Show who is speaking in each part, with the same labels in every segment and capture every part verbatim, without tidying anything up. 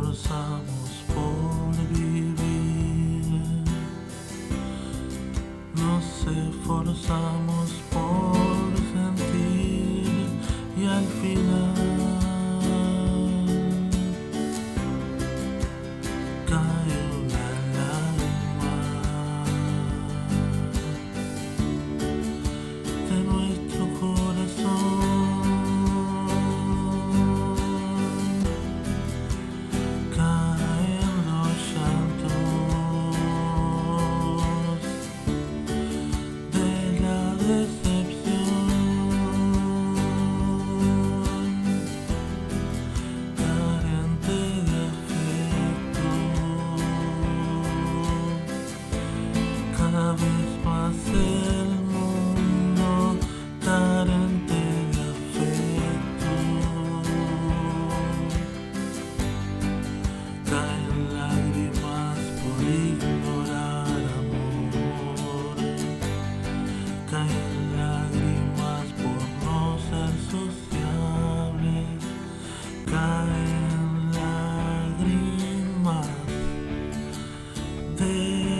Speaker 1: esforzamos por vivir, nos esforzamos por sentir y al final cae una lágrima de nuestro corazón. Cada vez más el mundo carente de afecto, caen lágrimas por ignorar amor, caen lágrimas por no ser sociables, caen lágrimas de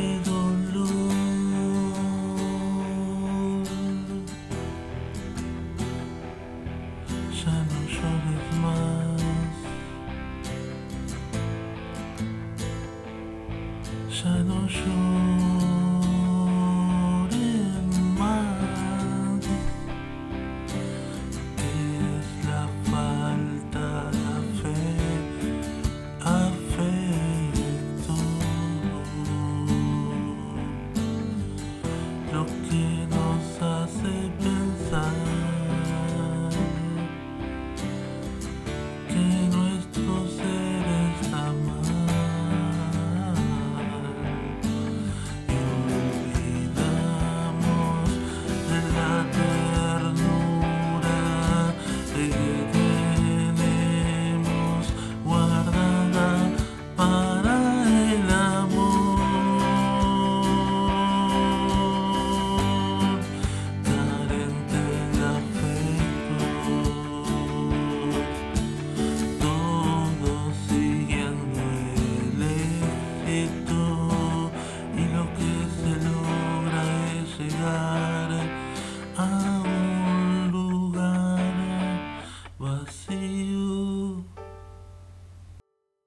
Speaker 1: ya no llores más, ya no llores.